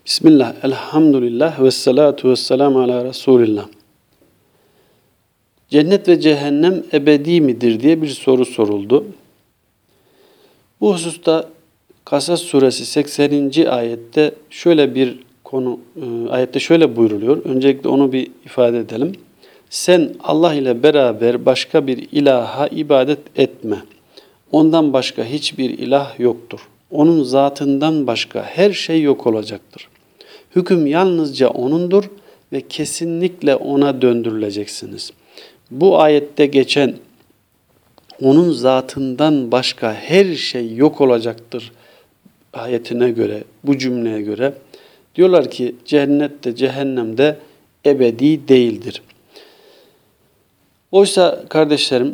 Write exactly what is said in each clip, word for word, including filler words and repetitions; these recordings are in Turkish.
Bismillah, elhamdülillah ve salatu ve selamu ala Resulillah. Cennet ve cehennem ebedi midir diye bir soru soruldu. Bu hususta Kasas suresi sekseninci ayette şöyle bir konu, ayette şöyle buyruluyor. Öncelikle onu bir ifade edelim. Sen Allah ile beraber başka bir ilaha ibadet etme. Ondan başka hiçbir ilah yoktur. Onun zatından başka her şey yok olacaktır. Hüküm yalnızca O'nundur ve kesinlikle O'na döndürüleceksiniz. Bu ayette geçen O'nun zatından başka her şey yok olacaktır ayetine göre, bu cümleye göre diyorlar ki cennette, cehennemde ebedi değildir. Oysa kardeşlerim,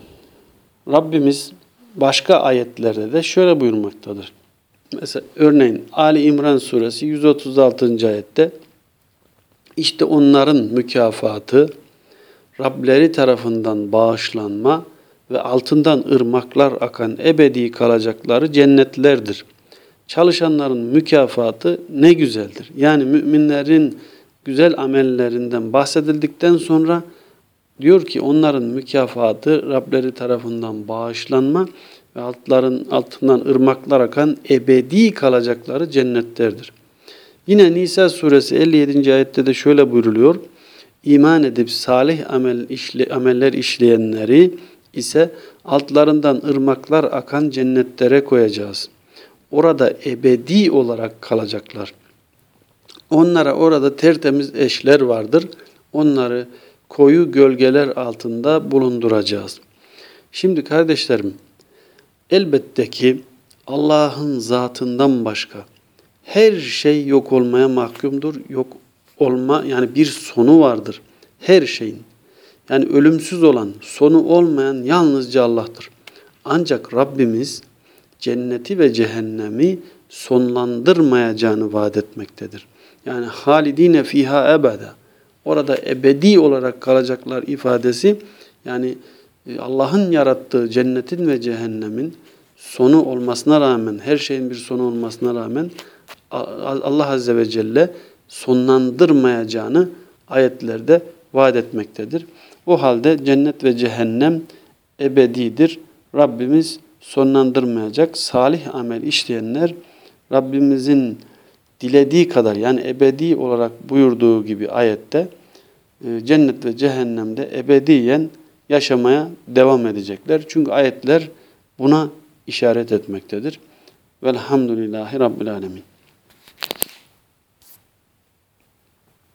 Rabbimiz başka ayetlerde de şöyle buyurmaktadır. Mesela örneğin Ali İmran suresi yüz otuz altıncı ayette işte onların mükafatı Rableri tarafından bağışlanma ve altından ırmaklar akan ebedi kalacakları cennetlerdir. Çalışanların mükafatı ne güzeldir. Yani müminlerin güzel amellerinden bahsedildikten sonra diyor ki onların mükafatı Rableri tarafından bağışlanma ve altların altından ırmaklar akan ebedi kalacakları cennetlerdir. Yine Nisa suresi elli yedinci ayette de şöyle buyruluyor. İman edip salih amel işle, ameller işleyenleri ise altlarından ırmaklar akan cennetlere koyacağız. Orada ebedi olarak kalacaklar. Onlara orada tertemiz eşler vardır. Onları koyu gölgeler altında bulunduracağız. Şimdi kardeşlerim, elbette ki Allah'ın zatından başka her şey yok olmaya mahkumdur. Yok olma yani bir sonu vardır her şeyin. Yani ölümsüz olan, sonu olmayan yalnızca Allah'tır. Ancak Rabbimiz cenneti ve cehennemi sonlandırmayacağını vaat etmektedir. Yani halidine fiha ebeda. Orada ebedi olarak kalacaklar ifadesi yani Allah'ın yarattığı cennetin ve cehennemin sonu olmasına rağmen, her şeyin bir sonu olmasına rağmen Allah Azze ve Celle sonlandırmayacağını ayetlerde vaat etmektedir. O halde cennet ve cehennem ebedidir. Rabbimiz sonlandırmayacak. Salih amel işleyenler Rabbimizin dilediği kadar yani ebedi olarak buyurduğu gibi ayette cennet ve cehennemde ebediyen yaşamaya devam edecekler. Çünkü ayetler buna işaret etmektedir. Velhamdülillahi Rabbil Alemin.